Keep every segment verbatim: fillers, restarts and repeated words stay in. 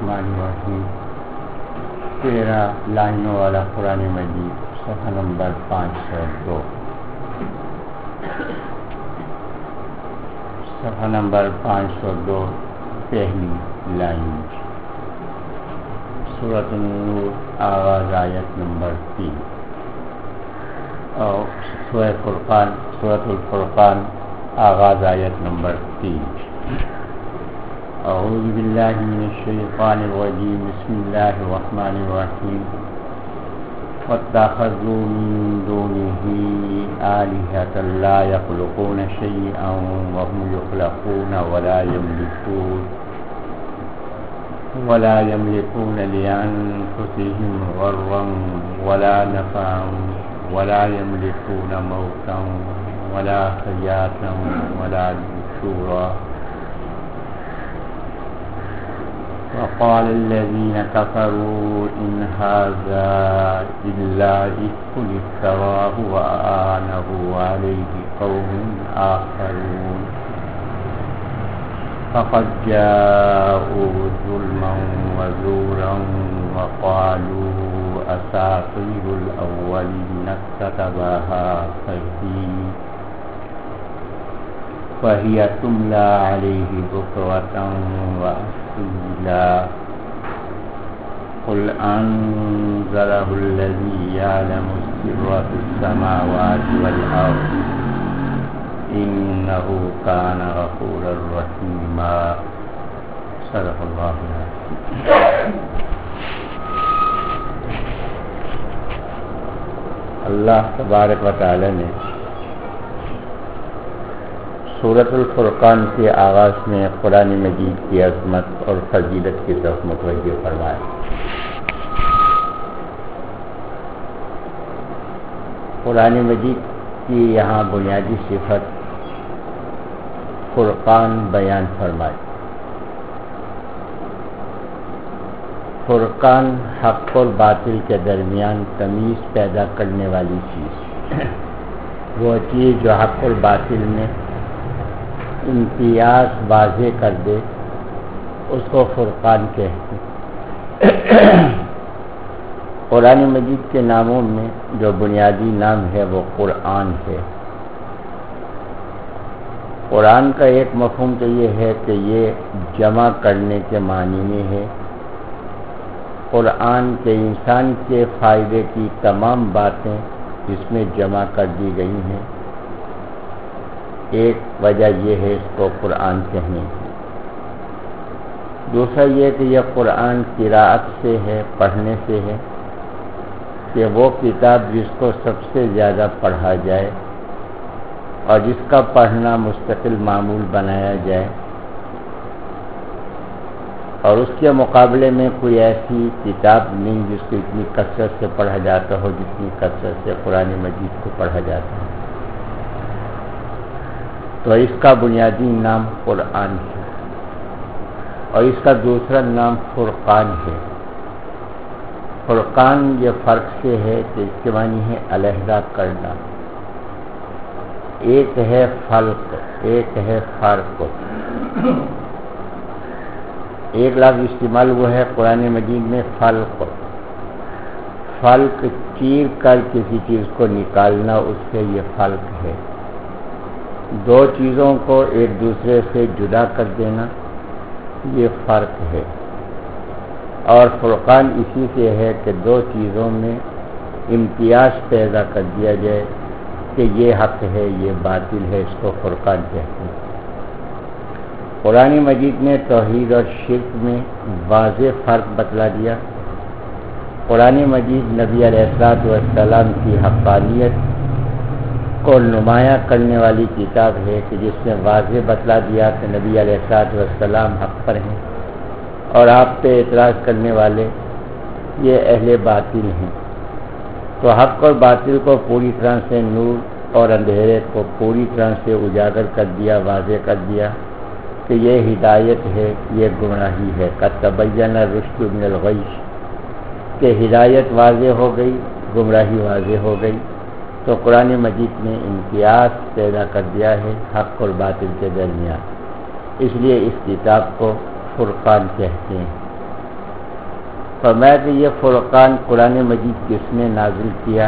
الرحمن الرحیم. تیرہ لائنوں والا قرآن مجید صفحہ نمبر پانچ سو دو. صفحہ نمبر پانچ سو دو پہلی لائن. سورۃ النور آغاز آیت نمبر تین. اور سورہ فرقان سورۃ الفرقان آغاز آیت نمبر تین. اعوذ باللہ من الشیطان الرجیم. بسم اللہ الرحمن الرحیم. واتخذوا من دونه آلهة لا يخلقون شيئا وهم يخلقون ولا يملكون ولا يملكون لأنفسهم ضرا ولا نفعا ولا يملكون موتا ولا حياة ولا نشورا. وقال الذين كفروا إن هذا إلا إفك افتراه وأعانه عليه قوم آخرون فقد جاءوا ظلما وزورا وقالوا أساطير الأولين اكتتبها فهي فهي تملى عليه بكرة وأصيلا. قل أنزله الذي يعلم السر في السماوات والأرض إنه كان غفورا رحيما. صدق الله العظيم. اللہ تبارک و تعالی نے سورۃ الفرقان کے آغاز میں قرآن مجید کی عظمت اور فضیلت کی طرف متوجہ فرمایا. قرآن مجید کی یہاں بنیادی صفت فرقان بیان فرمائی. فرقان حق اور باطل کے درمیان تمیز پیدا کرنے والی چیز، وہ چیز جو حق اور باطل میں امتیاز واضح کر دے اس کو فرقان کہتے ہیں. قرآن مجید کے ناموں میں جو بنیادی نام ہے وہ قرآن ہے. قرآن کا ایک مفہوم تو یہ ہے کہ یہ جمع کرنے کے معنی میں ہے. قرآن کے انسان کے فائدے کی تمام باتیں اس میں جمع کر دی گئی ہیں. ایک وجہ یہ ہے اس کو قرآن کہنے کی. دوسرا یہ کہ یہ قرآن قراءت سے ہے، پڑھنے سے ہے، کہ وہ کتاب جس کو سب سے زیادہ پڑھا جائے اور جس کا پڑھنا مستقل معمول بنایا جائے، اور اس کے مقابلے میں کوئی ایسی کتاب نہیں جس کو اتنی کثرت سے پڑھا جاتا ہو جتنی کثرت سے قرآن مجید کو پڑھا جاتا ہے. تو اس کا بنیادی نام قرآن ہے اور اس کا دوسرا نام فرقان ہے. فرقان یہ فرق سے ہے کہ اس کے معنی ہے علیحدہ کرنا. ایک ہے فلق، ایک ہے فرق. ایک لفظ استعمال ہوا ہے قرآن مجید میں فلق. فلق چیر کر کسی چیز کو نکالنا، اس سے یہ فلق ہے. دو چیزوں کو ایک دوسرے سے جدا کر دینا، یہ فرق ہے. اور فرقان اسی سے ہے کہ دو چیزوں میں امتیاز پیدا کر دیا جائے کہ یہ حق ہے یہ باطل ہے، اس کو فرقان کہتے ہیں. قرآن مجید نے توحید اور شرک میں واضح فرق بتلا دیا. قرآن مجید نبی علیہ الصلوۃ والسلام کی حقانیت کو نمایاں کرنے والی کتاب ہے کہ جس نے واضح بتلا دیا کہ نبی علیہ الصلوۃ والسلام حق پر ہیں اور آپ پہ اعتراض کرنے والے یہ اہل باطل ہیں. تو حق اور باطل کو پوری طرح سے، نور اور اندھیرے کو پوری طرح سے اجاگر کر دیا، واضح کر دیا کہ یہ ہدایت ہے، یہ گمراہی ہے. قد تبین الرشد من الغی، کہ ہدایت واضح ہو گئی، گمراہی واضح ہو گئی. تو قرآن مجید نے امتیاز پیدا کر دیا ہے حق اور باطل کے درمیان. اس لیے اس کتاب کو فرقان کہتے ہیں. فرمایا کہ یہ فرقان قرآن مجید کس نے نازل کیا؟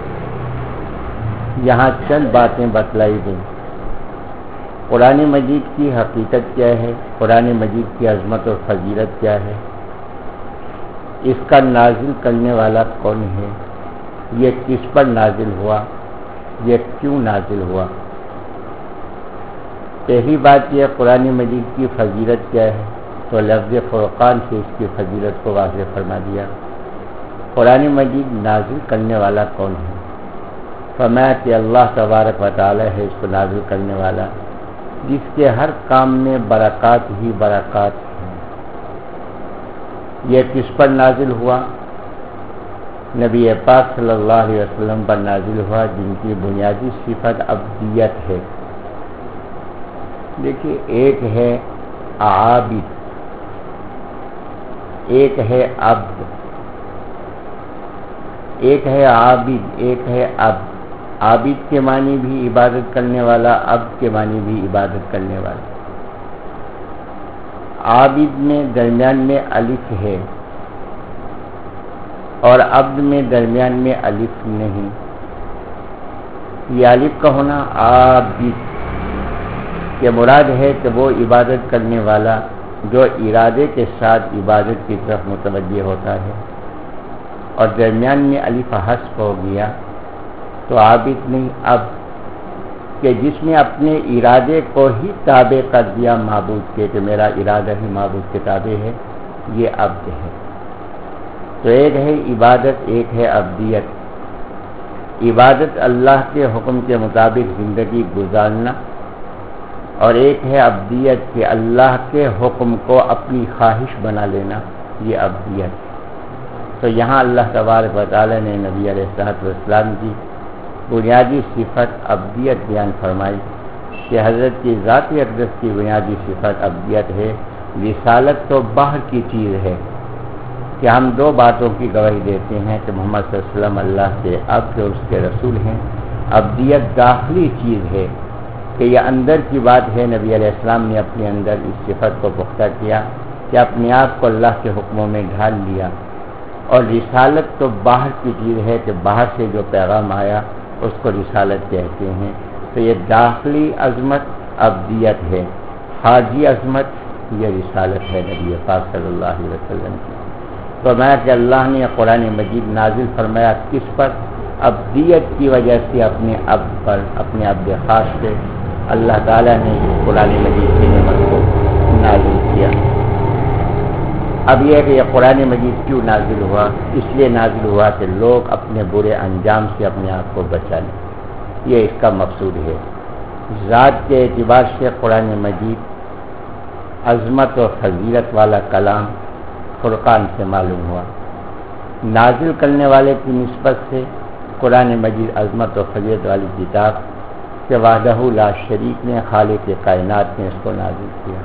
یہاں چند باتیں بتلائی گئیں۔ قرآن مجید کی حقیقت کیا ہے، قرآن مجید کی عظمت اور فضیلت کیا ہے، اس کا نازل کرنے والا کون ہے، یہ کس پر نازل ہوا، یہ کیوں نازل ہوا۔ پہلی بات یہ قرآن مجید کی فضیلت کیا ہے، تو لفظ فرقان سے اس کی فضیلت کو واضح فرما دیا۔ قرآن مجید نازل کرنے والا کون ہے؟ فرمایا کہ اللہ تبارک و تعالی ہے اس کو نازل کرنے والا، جس کے ہر کام میں برکات ہی برکات ہیں۔ یہ کس پر نازل ہوا؟ نبی پاک صلی اللہ علیہ وسلم پر نازل ہوا، جن کی بنیادی صفت عبدیت ہے۔ دیکھیے، ایک ہے عابد، ایک ہے عبد، ایک ہے عابد، ایک ہے عبد۔ عابد کے معنی بھی عبادت کرنے والا، عبد کے معنی بھی عبادت کرنے والا۔ عابد میں درمیان میں الف ہے اور عبد میں درمیان میں الف نہیں۔ یہ الف کا ہونا عابد کہ مراد ہے کہ وہ عبادت کرنے والا جو ارادے کے ساتھ عبادت کی طرف متوجہ ہوتا ہے، اور درمیان میں الف حذف ہو گیا تو عابد نہیں، عبد کہ جس نے اپنے ارادے کو ہی تابع کر دیا معبود کے، کہ میرا ارادہ ہی معبود کے تابع ہے، یہ عبد ہے۔ تو ایک ہے عبادت، ایک ہے عبدیت۔ عبادت اللہ کے حکم کے مطابق زندگی گزارنا، اور ایک ہے عبدیت کہ اللہ کے حکم کو اپنی خواہش بنا لینا، یہ عبدیت۔ تو یہاں اللہ تبارک و تعالی نے نبی علیہ الصلوۃ والسلام کی بنیادی صفت عبدیت بیان فرمائی کہ حضرت کی ذاتی اقدس کی بنیادی صفت عبدیت ہے۔ رسالت تو باہر کی چیز ہے کہ ہم دو باتوں کی گواہی دیتے ہیں کہ محمد صلی اللہ علیہ وسلم اللہ کے عبد اور اس کے رسول ہیں۔ عبدیت داخلی چیز ہے کہ یہ اندر کی بات ہے۔ نبی علیہ السلام نے اپنے اندر اس صفت کو پختہ کیا کہ اپنے آپ کو اللہ کے حکموں میں ڈھال لیا، اور رسالت تو باہر کی چیز ہے کہ باہر سے جو پیغام آیا اس کو رسالت کہتے ہیں۔ تو یہ داخلی عظمت عبدیت ہے، خارجی عظمت یہ رسالت ہے نبی پاک صلی اللہ علیہ وسلم کی۔ فرمایا کہ اللہ نے قرآن مجید نازل فرمایا کس پر؟ عبدیت کی وجہ سے اپنے عبد پر، اپنے عبد خاص سے اللہ تعالیٰ نے قرآن مجید کی نعمت کو نازل کیا۔ اب یہ ہے کہ یہ قرآن مجید کیوں نازل ہوا؟ اس لیے نازل ہوا کہ لوگ اپنے برے انجام سے اپنے آپ کو بچا لیں، یہ اس کا مقصود ہے۔ ذات کے اعتبار سے قرآن مجید عظمت و فضیلت والا کلام فرقان سے معلوم ہوا۔ نازل کرنے والے کی نسبت سے قرآن مجید عظمت و فضیلت والی کتاب کہ وحدہ لا شریک نے، خالق کائنات نے اس کو نازل کیا۔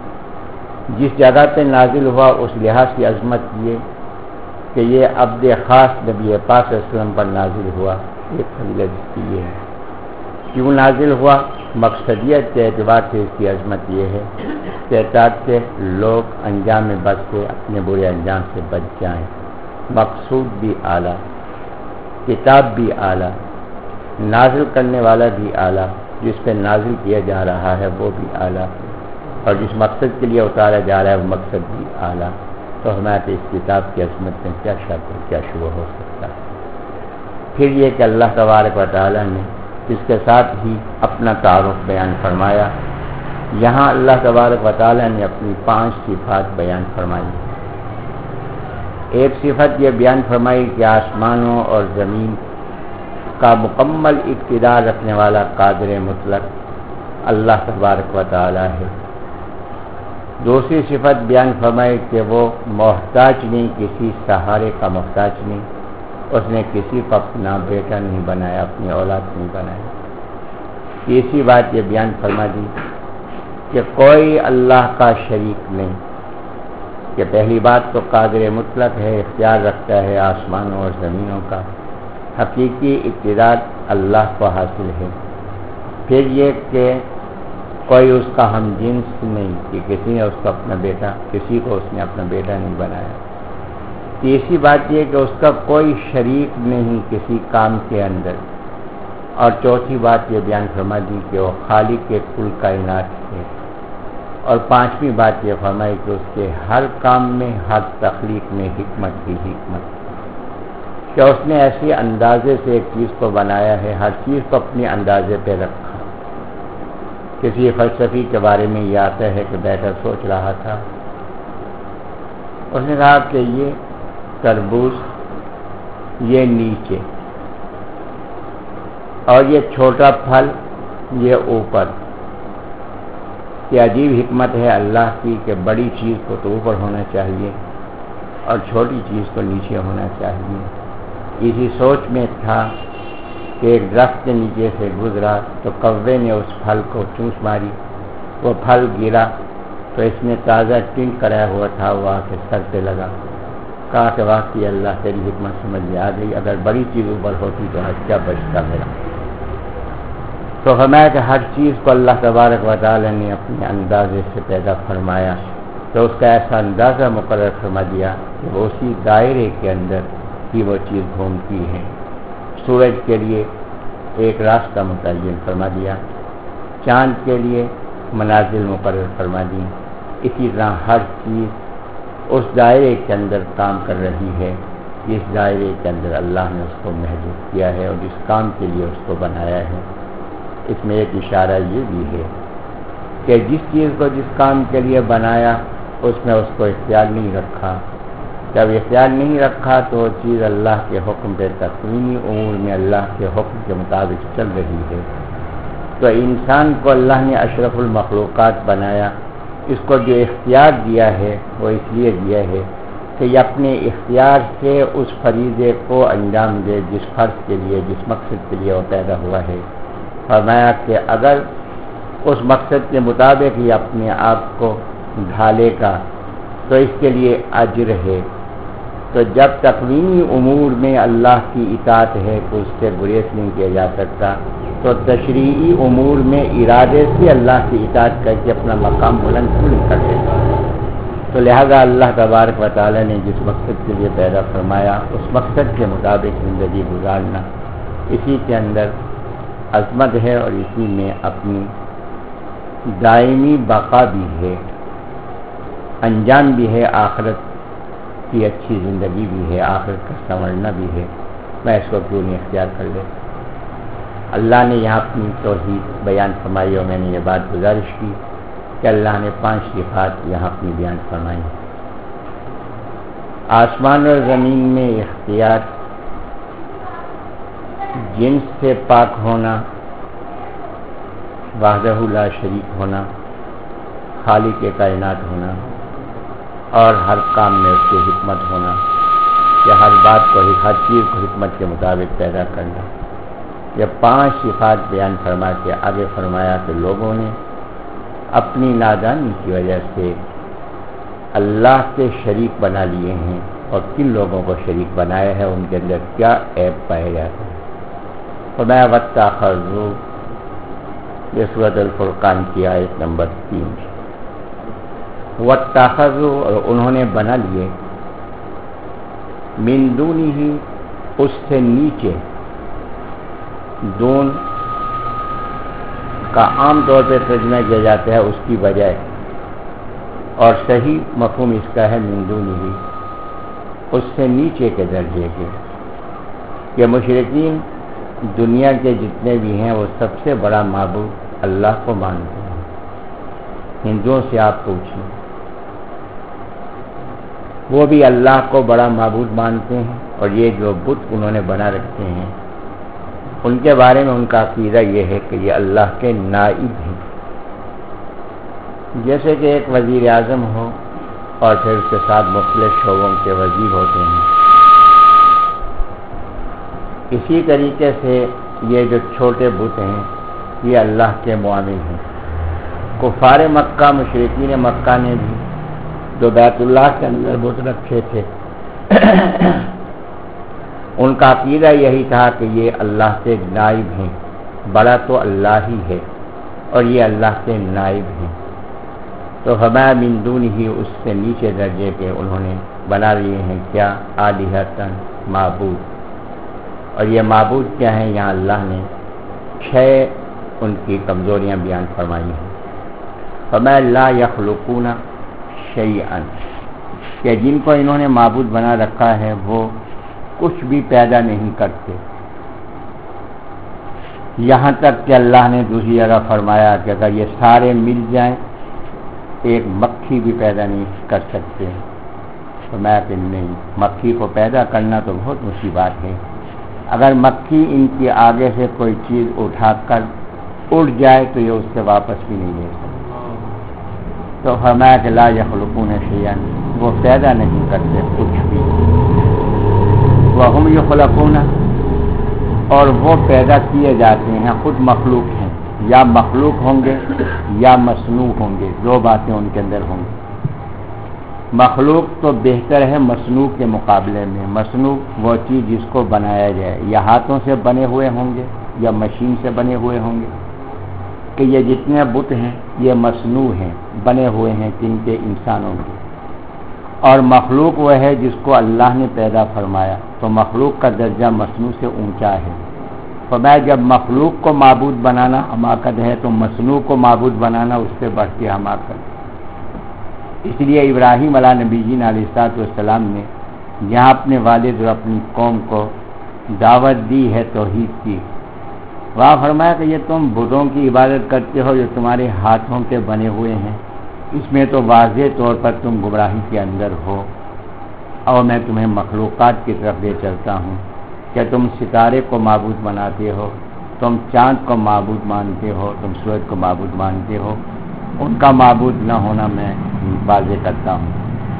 جس جگہ پہ نازل ہوا اس لحاظ سے عظمت یہ کہ یہ عبد خاص نبی پاک صلی اللہ علیہ وسلم پر نازل ہوا، ایک فضیلت اس کی یہ ہے۔ کیوں نازل ہوا؟ مقصدیت کے اعتبار سے اس کی عظمت یہ ہے کہ تاکہ لوگ انجام بد سے، اپنے برے انجام سے بچ جائیں۔ مقصود بھی اعلیٰ، کتاب بھی اعلیٰ، نازل کرنے والا بھی اعلیٰ، جس پہ نازل کیا جا رہا ہے وہ بھی اعلیٰ، اور جس مقصد کے لیے اتارا جا رہا ہے وہ مقصد بھی اعلیٰ۔ تو ہمارے اس کتاب کی عظمت میں کیا شک اور کیا شبہ ہو سکتا ہے؟ پھر یہ کہ اللہ تبارک و تعالیٰ نے اس کے ساتھ ہی اپنا تعارف بیان فرمایا۔ یہاں اللہ تبارک و تعالیٰ نے اپنی پانچ صفات بیان فرمائی۔ ایک صفت یہ بیان فرمائی کہ آسمانوں اور زمین کا مکمل اقتدار رکھنے والا قادر مطلق اللہ تبارک و تعالیٰ ہے۔ دوسری صفت بیان فرمائی کہ وہ محتاج نہیں، کسی سہارے کا محتاج نہیں، اس نے کسی کو اپنا بیٹا نہیں بنایا، اپنی اولاد نہیں بنایا۔ تیسری بات یہ بیان فرما دی کہ کوئی اللہ کا شریک نہیں، کہ پہلی بات تو قادر مطلق ہے، اختیار رکھتا ہے آسمانوں اور زمینوں کا، حقیقی اقتدار اللہ کو حاصل ہے۔ پھر یہ کہ کوئی اس کا ہم جنس نہیں، کہ کسی نے اس کو اپنا بیٹا، کسی کو اس نے اپنا بیٹا نہیں بنایا۔ تیسری بات یہ کہ اس کا کوئی شریک نہیں کسی کام کے اندر، اور چوتھی بات یہ بیان فرما دی کہ وہ خالق کے کل کائنات ہے، اور پانچویں بات یہ فرمائی کہ اس کے ہر کام میں، ہر تخلیق میں حکمت ہی حکمت، کہ اس نے ایسے اندازے سے ایک چیز کو بنایا ہے، ہر چیز کو اپنے اندازے پہ رکھا۔ کسی فلسفی کے بارے میں یہ آتا ہے کہ بیٹھا سوچ رہا تھا، اس نے کہا کہ یہ تربوز، یہ نیچے، اور یہ چھوٹا پھل یہ اوپر۔ یہ عجیب حکمت ہے اللہ کی کہ بڑی چیز کو تو اوپر ہونا چاہیے اور چھوٹی چیز کو نیچے ہونا چاہیے۔ اسی سوچ میں تھا کہ ایک درخت کے نیچے سے گزرا تو کوے نے اس پھل کو چونچ ماری، وہ پھل گرا تو اس نے تازہ ٹنک کرایا ہوا تھا، وہ آ کے سر پہ لگا، کہا کہ واقعی اللہ تیری حکمت سمجھ میں آ گئی، اگر بڑی چیز اوپر ہوتی تو آج کیا بچتا میرا۔ تو فرمایا کہ ہر چیز کو اللہ تبارک و تعالی نے اپنے اندازے سے پیدا فرمایا، تو اس کا ایسا اندازہ مقرر فرما دیا کہ وہ اسی دائرے کے اندر ہی وہ چیز گھومتی ہے۔ سورج کے لیے ایک راستہ متعین فرما دیا، چاند کے لیے منازل مقرر فرما دی، اسی طرح ہر چیز اس دائرے کے اندر کام کر رہی ہے جس دائرے کے اندر اللہ نے اس کو محدود کیا ہے اور جس کام کے لیے اس کو بنایا ہے۔ اس میں ایک اشارہ یہ بھی ہے کہ جس چیز کو جس کام کے لیے بنایا اس میں اس کو اختیار نہیں رکھا، جب اختیار نہیں رکھا تو وہ چیز اللہ کے حکم پہ تکوینی امور میں اللہ کے حکم کے مطابق چل رہی ہے۔ تو انسان کو اللہ نے اشرف المخلوقات بنایا، اس کو جو اختیار دیا ہے وہ اس لیے دیا ہے کہ یہ اپنے اختیار سے اس فریضے کو انجام دے جس فرض کے لیے، جس مقصد کے لیے وہ پیدا ہوا ہے۔ فرمایا کہ اگر اس مقصد کے مطابق ہی اپنے آپ کو ڈھالے گا تو اس کے لیے اجر ہے۔ تو جب تکوینی امور میں اللہ کی اطاعت ہے تو اس سے گریز نہیں کیا جا سکتا، تو تشریعی امور میں ارادے سے اللہ کی اطاعت کر کے اپنا مقام بلند نہیں کر دیتا۔ تو لہذا اللہ تبارک و تعالی نے جس مقصد کے لیے پیدا فرمایا اس مقصد کے مطابق زندگی گزارنا، اسی کے اندر عظمت ہے اور اسی میں اپنی دائمی بقا بھی ہے، انجام بھی ہے، آخرت کی اچھی زندگی بھی ہے، آخرت کا سنورنا بھی ہے۔ میں اس کو کیوں نہیں اختیار کر لے۔ اللہ نے یہاں اپنی توحید بیان فرمائی اور میں نے یہ بات گزارش کی کہ اللہ نے پانچ صفات یہاں اپنی بیان فرمائی۔ آسمان اور زمین میں اختیار، جنس سے پاک ہونا، وحدہ لا شریک ہونا، خالق کائنات ہونا، اور ہر کام میں اس کی حکمت ہونا، کہ ہر بات کو، ہر چیز کو حکمت کے مطابق پیدا کرنا۔ یہ پانچ صفات بیان فرما کے آگے فرمایا کہ لوگوں نے اپنی نادانی کی وجہ سے اللہ کے شریک بنا لیے ہیں، اور کن لوگوں کو شریک بنایا ہے، ان کے اندر کیا عیب پائے جاتے ہیں۔ فرمایا واتخذوا، یہ سورۃ الفرقان کی آیت نمبر تین۔ واتخذوا، اور انہوں نے بنا لیے، من دونہ، اس سے نیچے، دون کا عام طور پہ ترجمہ کیا جاتا ہے اس کی بجائے، اور صحیح مفہوم اس کا ہے من دونہ، اس سے نیچے کے درجے کے۔ کہ مشرکین دنیا کے جتنے بھی ہیں وہ سب سے بڑا معبود اللہ کو مانتے ہیں۔ ہندوؤں سے آپ پوچھیں، وہ بھی اللہ کو بڑا معبود مانتے ہیں، اور یہ جو بت انہوں نے بنا رکھے ہیں ان کے بارے میں ان کا عقیدہ یہ ہے کہ یہ اللہ کے نائب ہیں۔ جیسے کہ ایک وزیر اعظم ہو اور پھر اس کے ساتھ مختلف شعبوں کے وزیر ہوتے ہیں، اسی طریقے سے یہ جو چھوٹے بت ہیں یہ اللہ کے معامل ہیں۔ کفار مکہ، مشرکین مکہ نے بھی جو بیت اللہ کے اندر بت رکھے تھے ان کا عقیدہ یہی تھا کہ یہ اللہ کے نائب ہیں، بڑا تو اللہ ہی ہے اور یہ اللہ کے نائب ہیں۔ تو فرمایا من دونہ، اس سے نیچے درجے پہ انہوں نے بنا لیے ہیں کیا آلہتن معبود، اور یہ معبود کیا ہیں؟ یہاں اللہ نے چھ ان کی کمزوریاں بیان فرمائی ہیں۔ فَمَا لَا يَخْلُقُونَ شَيْئًا، کہ جن کو انہوں نے معبود بنا رکھا ہے وہ کچھ بھی پیدا نہیں کرتے، یہاں تک کہ اللہ نے دوسری جگہ فرمایا کہ اگر یہ سارے مل جائیں ایک مکھی بھی پیدا نہیں کر سکتے ہیں۔ تو میں کہ نہیں، مکھی کو پیدا کرنا تو بہت مصیبت ہے، اگر مکھی ان کی آگے سے کوئی چیز اٹھا کر اڑ جائے تو یہ اس سے واپس بھی نہیں لے سکتے۔ تو فرمایا کہ لا یخلقون شیئا، وہ پیدا نہیں کرتے کچھ بھی، وہم یخلقون، اور وہ پیدا کیے جاتے ہیں، خود مخلوق ہیں، یا مخلوق ہوں گے یا مصنوع ہوں گے، دو باتیں ان کے اندر ہوں گی۔ مخلوق تو بہتر ہے مصنوع کے مقابلے میں، مصنوع وہ چیز جس کو بنایا جائے، یا ہاتھوں سے بنے ہوئے ہوں گے یا مشین سے بنے ہوئے ہوں گے، کہ یہ جتنے بت ہیں یہ مصنوع ہیں، بنے ہوئے ہیں کن کے؟ انسانوں کے۔ اور مخلوق وہ ہے جس کو اللہ نے پیدا فرمایا، تو مخلوق کا درجہ مصنوع سے اونچا ہے۔ فرمایا جب مخلوق کو معبود بنانا حماقت ہے تو مصنوع کو معبود بنانا اس سے بڑھ کے حماقت۔ اس لیے ابراہیم علیہ نبی جین علیہ الصلوۃ والسلام نے یہاں اپنے والد اور اپنی قوم کو دعوت دی ہے توحید کی، وہاں فرمایا کہ یہ تم بتوں کی عبادت کرتے ہو جو تمہارے ہاتھوں کے بنے ہوئے ہیں، اس میں تو واضح طور پر تم گمراہی کے اندر ہو، اور میں تمہیں مخلوقات کی طرف لے چلتا ہوں کہ تم ستارے کو معبود بناتے ہو، تم چاند کو معبود مانتے ہو، تم سورج کو معبود مانتے ہو، ان کا معبود نہ ہونا میں واضح کرتا ہوں۔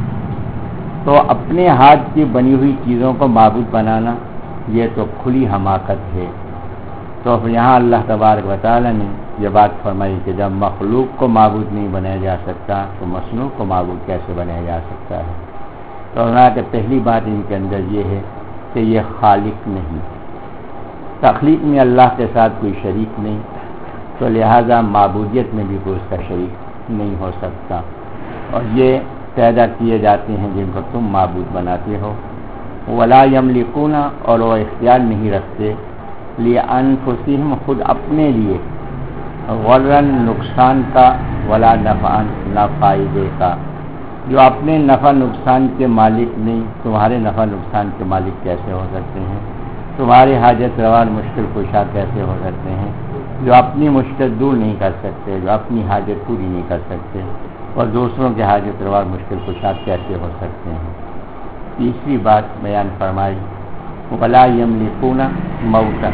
تو اپنے ہاتھ کی بنی ہوئی چیزوں کو معبود بنانا یہ تو کھلی حماقت ہے۔ تو یہاں اللہ تبارک و تعالی نے یہ بات فرمائی کہ جب مخلوق کو معبود نہیں بنایا جا سکتا تو مصنوع کو معبود کیسے بنایا جا سکتا ہے؟ تو فرمایا کہ پہلی بات ان کے اندر یہ ہے کہ یہ خالق نہیں، تخلیق میں اللہ کے ساتھ کوئی شریک نہیں، تو لہذا معبودیت میں بھی کوئی اس کا شریک نہیں ہو سکتا، اور یہ پیدا کیے جاتے ہیں جن کو تم معبود بناتے ہو۔ ولا یملکون، اور وہ اختیار نہیں رکھتے، لِأَنفُسِهِمْ، خود اپنے لیے، غرن نقصان کا، ولا نفعا، نہ فائدے کا، جو اپنے نفع نقصان کے مالک نہیں، تمہارے نفع نقصان کے مالک کیسے ہو سکتے ہیں؟ تمہاری حاجت روا مشکل کشا کیسے ہو سکتے ہیں؟ جو اپنی مشکل دور نہیں کر سکتے، جو اپنی حاجت پوری نہیں کر سکتے، اور دوسروں کے حاجت روا مشکل کشا کیسے ہو سکتے ہیں؟ تیسری بات بیان فرمائی، ولا یملکون موتا،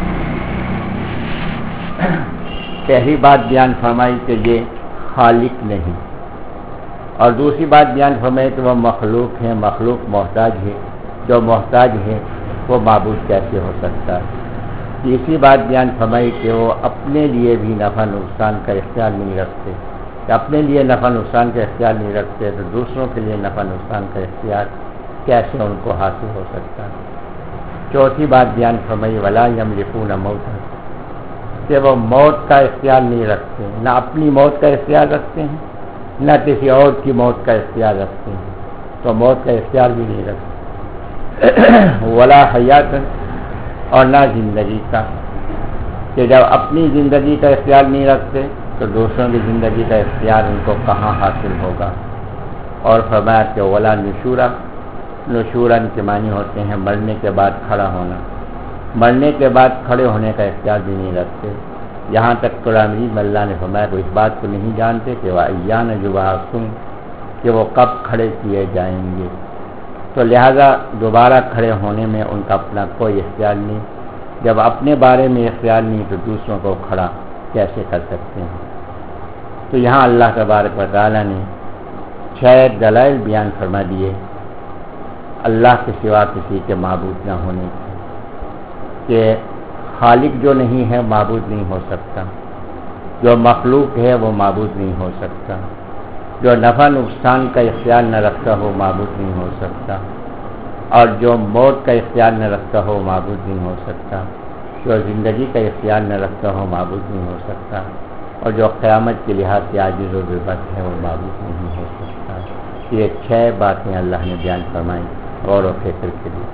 پہلی بات بیان فرمائی کہ یہ خالق نہیں، اور دوسری بات بیان فرمائی کہ وہ مخلوق ہے، مخلوق محتاج ہے، جو محتاج ہے وہ معبود کیسے ہو سکتا ہے؟ تیسری بات بیان فرمائی کہ وہ اپنے لیے بھی نفع نقصان کا اختیار نہیں رکھتے، کہ اپنے لیے نفع نقصان کا اختیار نہیں رکھتے تو دوسروں کے لیے نفع نقصان کا اختیار کیسے ان کو حاصل ہو سکتا ہے؟ چوتھی بات بیان فرمائی ولا یملکون موتا، کہ وہ موت کا اختیار نہیں رکھتے، نہ اپنی موت کا اختیار رکھتے ہیں نہ کسی اور کی موت کا اختیار رکھتے ہیں، تو موت کا اختیار بھی نہیں رکھتے۔ ولا حیات، اور نہ زندگی کا، کہ جب اپنی زندگی کا اختیار نہیں رکھتے تو دوسروں کی زندگی کا اختیار ان کو کہاں حاصل ہوگا؟ اور فرمایا کہ ولا نشورا، نشورن کے معنی ہوتے ہیں مرنے کے بعد کھڑا ہونا، مرنے کے بعد کھڑے ہونے کا اختیار بھی نہیں رکھتے۔ یہاں تک قرآن مجید میں اللہ نے فرمایا کہ اس بات کو نہیں جانتے کہ وَأَيَّانَ يُبْعَثُونَ، کہ وہ کب کھڑے کیے جائیں گے، تو لہذا دوبارہ کھڑے ہونے میں ان کا اپنا کوئی اختیار نہیں، جب اپنے بارے میں اختیار نہیں تو دوسروں کو کھڑا کیسے کر سکتے ہیں؟ تو یہاں اللہ تبارک و تعالیٰ نے چھ دلائل بیان فرما دیے اللہ کے سوا کسی کے معبود نہ ہونے کی، کہ خالق جو نہیں ہے معبود نہیں ہو سکتا، جو مخلوق ہے وہ معبود نہیں ہو سکتا، جو نفع نقصان کا اختیار نہ رکھتا ہو معبود نہیں ہو سکتا، اور جو موت کا اختیار نہ رکھتا ہو معبود نہیں ہو سکتا، جو زندگی کا اختیار نہ رکھتا ہو معبود نہیں ہو سکتا، اور جو قیامت کے لحاظ سے عاجز و بے بس ہے وہ معبود نہیں ہو سکتا۔ یہ چھ باتیں اللہ نے بیان فرمائیں غور و فکر کے لیے.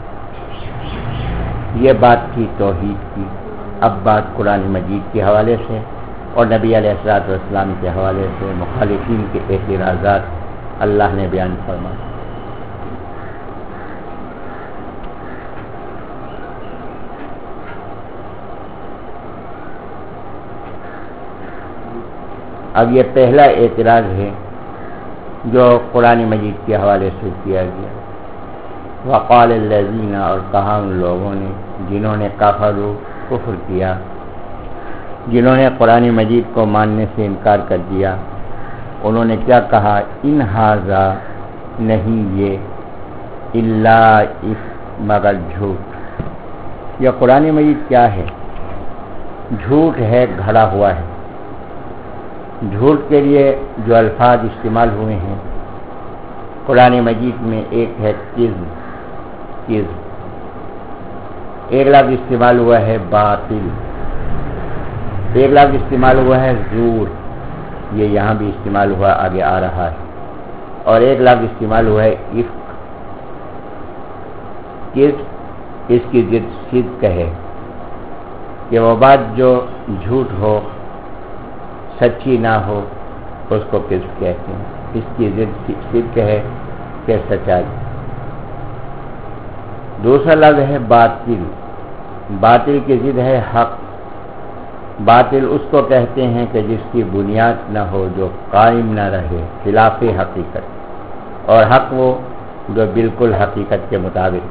یہ بات کی توحید کی. اب بات قرآن مجید کے حوالے سے اور نبی علیہ الصلوۃ والسلام کے حوالے سے مخالفین کے اعتراضات اللہ نے بیان فرمائے. اب یہ پہلا اعتراض ہے جو قرآن مجید کے حوالے سے کیا گیا. وقال الذین، اور کہا ان لوگوں نے جنہوں نے کفروا کفر کیا، جنہوں نے قرآن مجید کو ماننے سے انکار کر دیا، انہوں نے کیا کہا؟ ان ھذا، نہیں یہ، الا اس، مگر جھوٹ. یہ قرآن مجید کیا ہے؟ جھوٹ ہے، گھڑا ہوا ہے. جھوٹ کے لیے جو الفاظ استعمال ہوئے ہیں قرآن مجید میں، ایک ہے کذب، کذب. ایک لفظ استعمال ہوا ہے باطل. ایک لفظ استعمال ہوا ہے زور، یہ یہاں بھی استعمال ہوا، آگے آ رہا ہے. اور ایک لفظ استعمال ہوا ہے افک. کذب اس کی ضد صدق ہے کہ وہ بات جو جھوٹ ہو، سچی نہ ہو، اس کو کذب کہتے ہیں. اس کی ضد صدق ہے کہ سچائی. دوسرا لفظ ہے باطل. باطل کی ضد ہے حق. باطل اس کو کہتے ہیں کہ جس کی بنیاد نہ ہو، جو قائم نہ رہے، خلاف حقیقت. اور حق وہ جو بالکل حقیقت کے مطابق.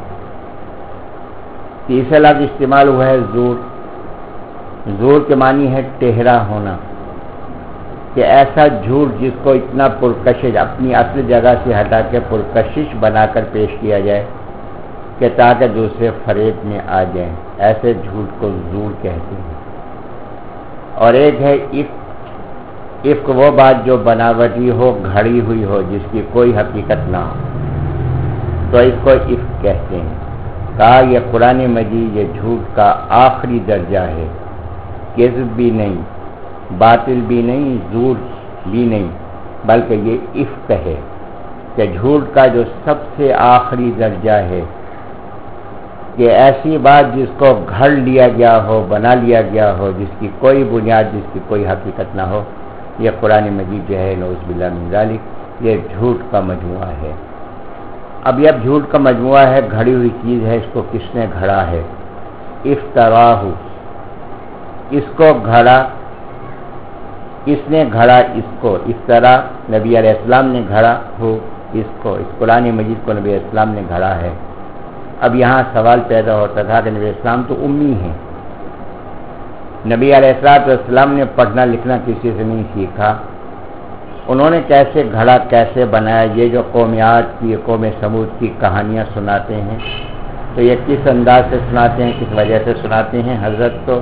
تیسرا لفظ استعمال ہوا ہے زور. زور کے معنی ہے ٹہرا ہونا، کہ ایسا جھوٹ جس کو اتنا پرکشش، اپنی اصل جگہ سے ہٹا کے پرکشش بنا کر پیش کیا جائے کہ تاکہ دوسرے فریب میں آ جائیں، ایسے جھوٹ کو زور کہتے ہیں. اور ایک ہے افک. افک وہ بات جو بناوٹی ہو، گھڑی ہوئی ہو، جس کی کوئی حقیقت نہ ہو، تو اس کو افک کہتے ہیں. کہا یہ قرآن مجید یہ جھوٹ کا آخری درجہ ہے. کذب بھی نہیں، باطل بھی نہیں، زور بھی نہیں، بلکہ یہ افک ہے کہ جھوٹ کا جو سب سے آخری درجہ ہے، کہ ایسی بات جس کو گھڑ لیا گیا ہو، بنا لیا گیا ہو، جس کی کوئی بنیاد، جس کی کوئی حقیقت نہ ہو. یہ قرآن مجید جو ہے نعوذ باللہ من ذالک، یہ جھوٹ کا مجموعہ ہے. اب یہ جھوٹ کا مجموعہ ہے، گھڑی ہوئی چیز ہے. اس کو کس نے گھڑا ہے؟ افتراہ. اس کو گھڑا، اس نے گھڑا اس کو. افترا نبی علیہ السلام نے گھڑا ہو اس کو. اس قرآن مجید کو نبی علیہ السلام نے گھڑا ہے. اب یہاں سوال پیدا ہوتا تھا کہ نبی علیہ السلام تو امی ہیں. نبی علیہ السلام نے پڑھنا لکھنا کسی سے نہیں سیکھا. انہوں نے کیسے گھڑا، کیسے بنایا؟ یہ جو قومیات کی، قوم سمود کی کہانیاں سناتے ہیں تو یہ کس انداز سے سناتے ہیں، کس وجہ سے سناتے ہیں؟ حضرت تو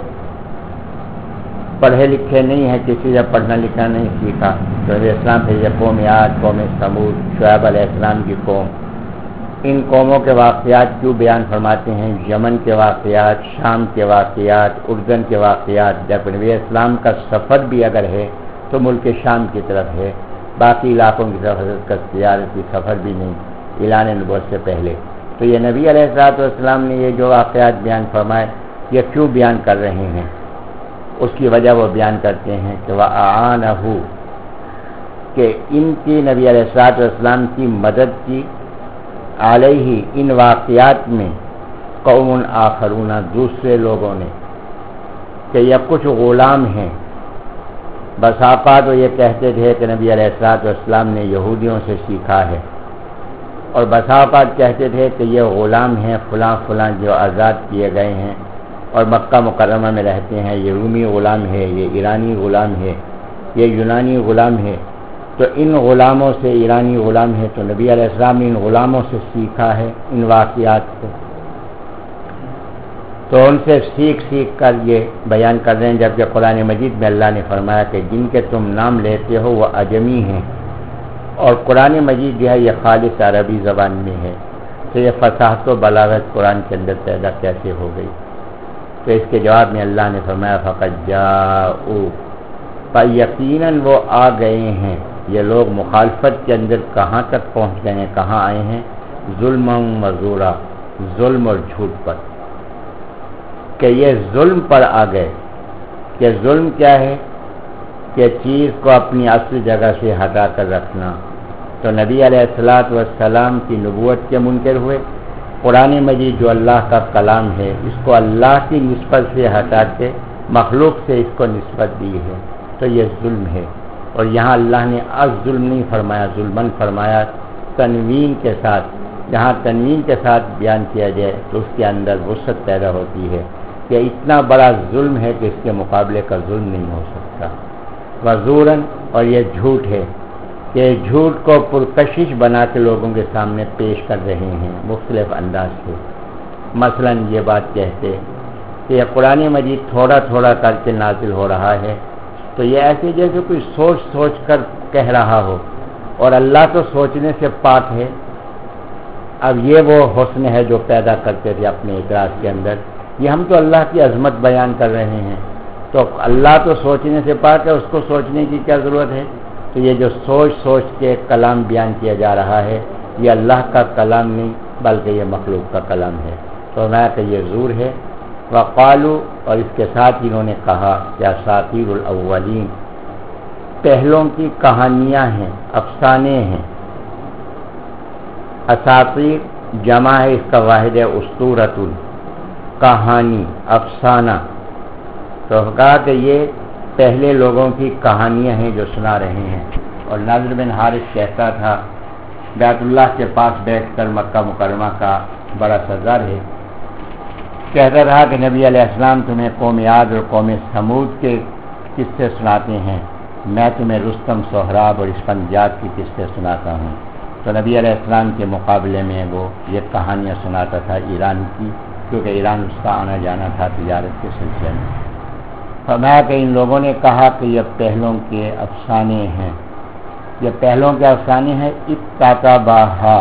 پڑھے لکھے نہیں ہیں، کسی سے پڑھنا لکھنا نہیں سیکھا. تو نبی اسلام پھر یہ قومیات، قوم سمود، شعیب علیہ السلام کی قوم، ان قوموں کے واقعات کیوں بیان فرماتے ہیں؟ یمن کے واقعات، شام کے واقعات، اردن کے واقعات. جب نبی اسلام کا سفر بھی اگر ہے تو ملک شام کی طرف ہے، باقی علاقوں کی طرف حضرت کا تجارتی سفر بھی نہیں اعلان نبوت سے پہلے. تو یہ نبی علیہ الصلوۃ والسلام نے یہ جو واقعات بیان فرمائے، یہ کیوں بیان کر رہے ہیں؟ اس کی وجہ وہ بیان کرتے ہیں کہ وَأَعَانَهُ، کہ ان کی نبی علیہ الصلوۃ والسلام کی مدد کی، علیہ ان واقعات میں، قوم آخرون دوسرے لوگوں نے، کہ یہ کچھ غلام ہیں. بس اوقات وہ یہ کہتے تھے کہ نبی علیہ الصلوۃ والسلام نے یہودیوں سے سیکھا ہے، اور بس اوقات کہتے تھے کہ یہ غلام ہیں فلاں فلاں جو آزاد کیے گئے ہیں اور مکہ مکرمہ میں رہتے ہیں. یہ رومی غلام ہے، یہ ایرانی غلام ہے، یہ یونانی غلام ہے. تو ان غلاموں سے، ایرانی غلام ہے، تو نبی علیہ السلام نے ان غلاموں سے سیکھا ہے ان واقعات کو. تو ان سے سیکھ سیکھ کر یہ بیان کر رہے ہیں. جبکہ قرآن مجید میں اللہ نے فرمایا کہ جن کے تم نام لیتے ہو وہ اجمی ہیں، اور قرآن مجید جو ہے یہ خالص عربی زبان میں ہے. تو یہ فصاحت و بلاغت قرآن کے اندر پیدا کیسے ہو گئی؟ تو اس کے جواب میں اللہ نے فرمایا فقد جاءوا، پر یقیناً وہ آ گئے ہیں. یہ لوگ مخالفت کے اندر کہاں تک پہنچ گئے ہیں، کہاں آئے ہیں؟ ظلم و زورا، ظلم اور جھوٹ پر، کہ یہ ظلم پر آ گئے۔ کہ ظلم کیا ہے؟ کہ چیز کو اپنی اصل جگہ سے ہٹا کر رکھنا۔ تو نبی علیہ الصلوۃ والسلام کی نبوت کے منکر ہوئے، قرآن مجید جو اللہ کا کلام ہے اس کو اللہ کی نسبت سے ہٹا کے مخلوق سے اس کو نسبت دی ہے، تو یہ ظلم ہے۔ اور یہاں اللہ نے از ظلم نہیں فرمایا، ظلمن فرمایا، تنوین کے ساتھ۔ جہاں تنوین کے ساتھ بیان کیا جائے تو اس کے اندر وسعت پیدا ہوتی ہے کہ اتنا بڑا ظلم ہے کہ اس کے مقابلے کا ظلم نہیں ہو سکتا۔ وزوراً، اور یہ جھوٹ ہے کہ جھوٹ کو پرکشش بنا کے لوگوں کے سامنے پیش کر رہے ہیں مختلف انداز سے۔ مثلا یہ بات کہتے کہ یہ قرآن مجید تھوڑا تھوڑا کر کے نازل ہو رہا ہے، تو یہ ایسے جیسے کوئی سوچ سوچ کر کہہ رہا ہو، اور اللہ تو سوچنے سے پاک ہے۔ اب یہ وہ حسن ہے جو پیدا کرتے تھے اپنے اعتراض کے اندر، یہ ہم تو اللہ کی عظمت بیان کر رہے ہیں، تو اللہ تو سوچنے سے پاک ہے، اس کو سوچنے کی کیا ضرورت ہے؟ تو یہ جو سوچ سوچ کے کلام بیان کیا جا رہا ہے یہ اللہ کا کلام نہیں بلکہ یہ مخلوق کا کلام ہے۔ تو میں کہ یہ زور ہے۔ وقالو، اور اس کے ساتھ انہوں نے کہا کہ اساطیر الاولین، پہلوں کی کہانیاں ہیں، افسانے ہیں۔ اساطیر جمع ہے، اس کا واحد ہے اسطورۃ، کہانی، افسانہ۔ تو کہا کہ یہ پہلے لوگوں کی کہانیاں ہیں جو سنا رہے ہیں۔ اور ناظر بن حارث کہتا تھا، بیت اللہ کے پاس بیٹھ کر مکہ مکرمہ کا بڑا سردار ہے، کہتا رہا کہ نبی علیہ السلام تمہیں قوم عاد اور قوم ثمود کے قصے سناتے ہیں، میں تمہیں رستم، سہراب اور اسفندیاد کی قصے سناتا ہوں۔ تو نبی علیہ السلام کے مقابلے میں وہ یہ کہانیاں سناتا تھا ایران کی، کیونکہ ایران اس کا آنا جانا تھا تجارت کے سلسلے میں۔ فرمایا کہ ان لوگوں نے کہا کہ یہ پہلوں کے افسانے ہیں، یہ پہلوں کے افسانے ہیں۔ اکتتبھا،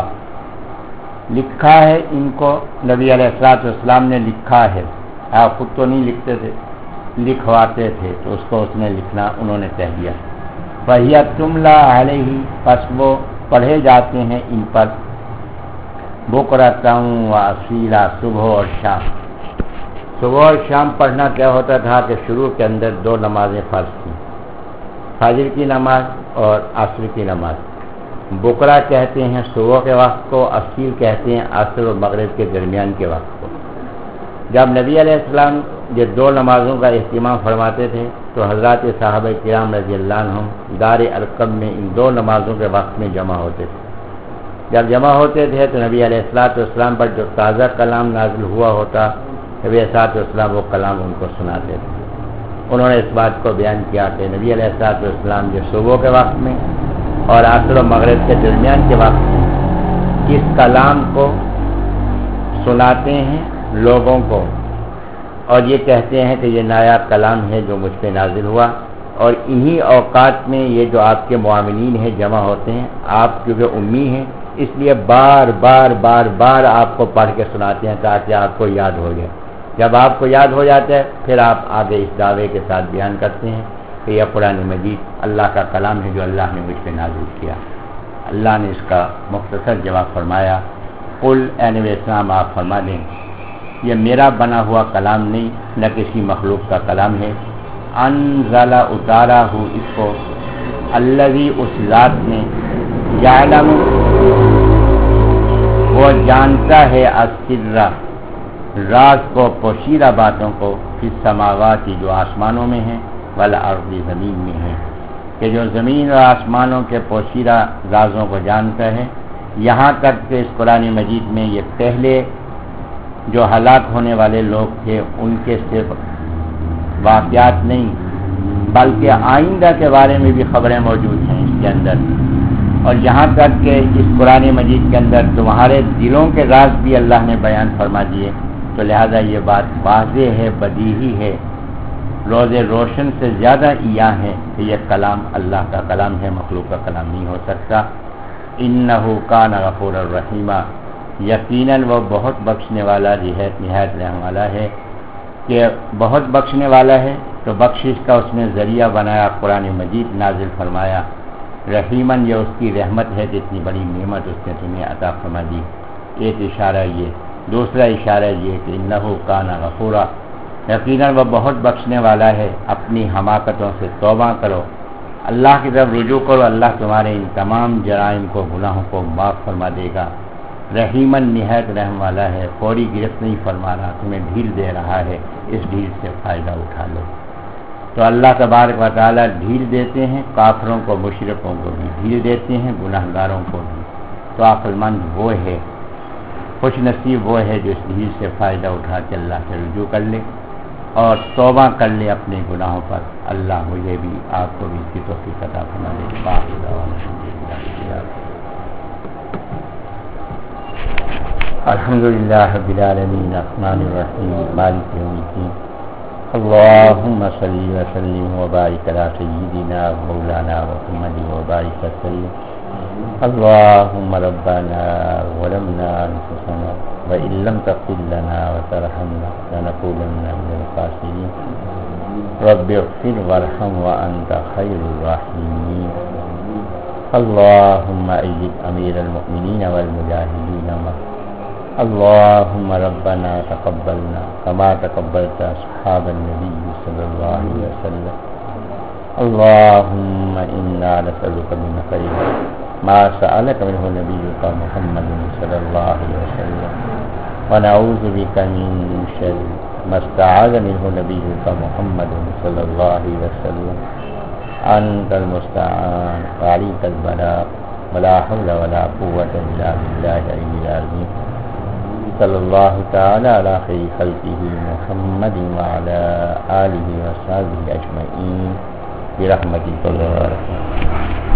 لکھا ہے ان کو، نبی علیہ الصلوۃ والسلام نے لکھا ہے، آپ خود تو نہیں لکھتے تھے، لکھواتے تھے، تو اس کو اس نے لکھنا انہوں نے کہہ دیا۔ فَهِيَ تُمْلَىٰ عَلَيْهِ، پس وہ پڑھے جاتے ہیں ان پر، بُكْرَةً وَأَصِيلًا، صبح اور شام۔ صبح اور شام پڑھنا کیا ہوتا تھا کہ شروع کے اندر دو نمازیں فرض تھیں، فجر کی نماز اور عصر کی نماز۔ بکرا کہتے ہیں صبح کے وقت کو، اصیل کہتے ہیں عصر اور مغرب کے درمیان کے وقت کو۔ جب نبی علیہ السلام یہ دو نمازوں کا اہتمام فرماتے تھے تو حضرات صحابہ کرام رضی اللہ عنہم دار ارقم میں ان دو نمازوں کے وقت میں جمع ہوتے تھے۔ جب جمع ہوتے تھے تو نبی علیہ الصلوۃ والسلام پر جو تازہ کلام نازل ہوا ہوتا، نبی علیہ الصلوۃ والسلام وہ کلام ان کو سناتے تھے۔ انہوں نے اس بات کو بیان کیا کہ نبی علیہ الصلوۃ والسلام جو صبح کے وقت میں اور عصر و مغرب کے درمیان کے وقت میں اس کلام کو سناتے ہیں لوگوں کو، اور یہ کہتے ہیں کہ یہ نایاب کلام ہے جو مجھ پہ نازل ہوا، اور انہی اوقات میں یہ جو آپ کے معاونین ہیں جمع ہوتے ہیں، آپ کیونکہ امی ہیں اس لیے بار بار بار بار آپ کو پڑھ کے سناتے ہیں تاکہ آپ کو یاد ہو جائے۔ جب آپ کو یاد ہو جاتا ہے پھر آپ آگے اس دعوے کے ساتھ بیان کرتے ہیں کہ یہ قرآن مجید اللہ کا کلام ہے جو اللہ نے مجھ پہ نازل کیا۔ اللہ نے اس کا مختصر جواب فرمایا، قل، اے نبی اسلام آپ فرما دیں یہ میرا بنا ہوا کلام نہیں، نہ کسی مخلوق کا کلام ہے۔ انزل، اتارا ہوں اس کو، الذی، اس ذات نے، یعلم، وہ جانتا ہے، السر، راز کو، پوشیدہ باتوں کو، فی السماوات، جو آسمانوں میں ہیں، والارض، زمین میں ہیں، کہ جو زمین اور آسمانوں کے پوشیدہ رازوں کو جانتا ہے۔ یہاں تک کہ اس قرآن مجید میں یہ پہلے جو ہلاک ہونے والے لوگ تھے ان کے صرف واقعات نہیں بلکہ آئندہ کے بارے میں بھی خبریں موجود ہیں اس کے اندر، اور یہاں تک کہ اس قرآن مجید کے اندر تمہارے دلوں کے راز بھی اللہ نے بیان فرما دیے۔ تو لہذا یہ بات واضح ہے، بدیہی ہے، روز روشن سے زیادہ عیاں ہے کہ یہ کلام اللہ کا کلام ہے، مخلوق کا کلام نہیں ہو سکتا۔ انہ کان غفور الرحیم، یقیناً وہ بہت بخشنے والا، نہایت رحم والا ہے۔ کہ بہت بخشنے والا ہے تو بخشش کا اس نے ذریعہ بنایا، قرآن مجید نازل فرمایا رحیمن یہ اس کی رحمت ہے کہ اتنی بڑی نعمت اس نے تمہیں عطا فرما دی. ایک اشارہ یہ. دوسرا اشارہ یہ کہ انہ کان غفورا، یقیناً وہ بہت بخشنے والا ہے. اپنی حماقتوں سے توبہ کرو، اللہ کی طرف رجوع کرو، اللہ تمہارے ان تمام جرائم کو، گناہوں کو معاف فرما دے گا. رحیمن نہایت رحم والا ہے، فوری گرفت نہیں فرما رہا، تمہیں ڈھیل دے رہا ہے، اس ڈھیل سے فائدہ اٹھا لو. تو اللہ تبارک و تعالیٰ ڈھیل دیتے ہیں، کافروں کو، مشرکوں کو بھی ڈھیل دیتے ہیں، گناہ گاروں کو بھی. تو عقل مند وہ ہے، خوش نصیب وہ ہے جو اس ڈھیل سے فائدہ اٹھا کے اللہ سے رجوع کر لے اور توبہ کر لے اپنے گناہوں پر. اللہ مجھے بھی، آپ کو بھی اس کی توفیق عطا فرما دے. باقی دعوانا الحمد للہ رب العالمین الرحمن الرحیم مالک یوم الدین. اللهم صل وسلم وبارك على سيدنا مولانا محمد وبارك وسلم. اللهم ربنا ظلمنا انفسنا وان لم تغفر لنا وترحمنا لنكونن من الخاسرين. رب اغفر وارحم وانت خير الراحمين. اللهم ايد امير المؤمنين والمجاهدين معه. اللهم ربنا تقبلنا كما تقبلت أصحاب النبي صلى الله عليه وسلم. اللهم إنا نسألك من خير ما سألك منه نبيك محمد صلى الله عليه وسلم، ونعوذ بك من شر ما استعاذ منه نبيك محمد صلى الله عليه وسلم. أنت المستعان وعليك البلاغ ولا حول ولا قوة إلا بالله العلي العظيم. صلی اللہ تعالی علی خیر خلقہ محمد وعلی آلہ وصحبہ اجمعین برحمتک یا ارحم الراحمین.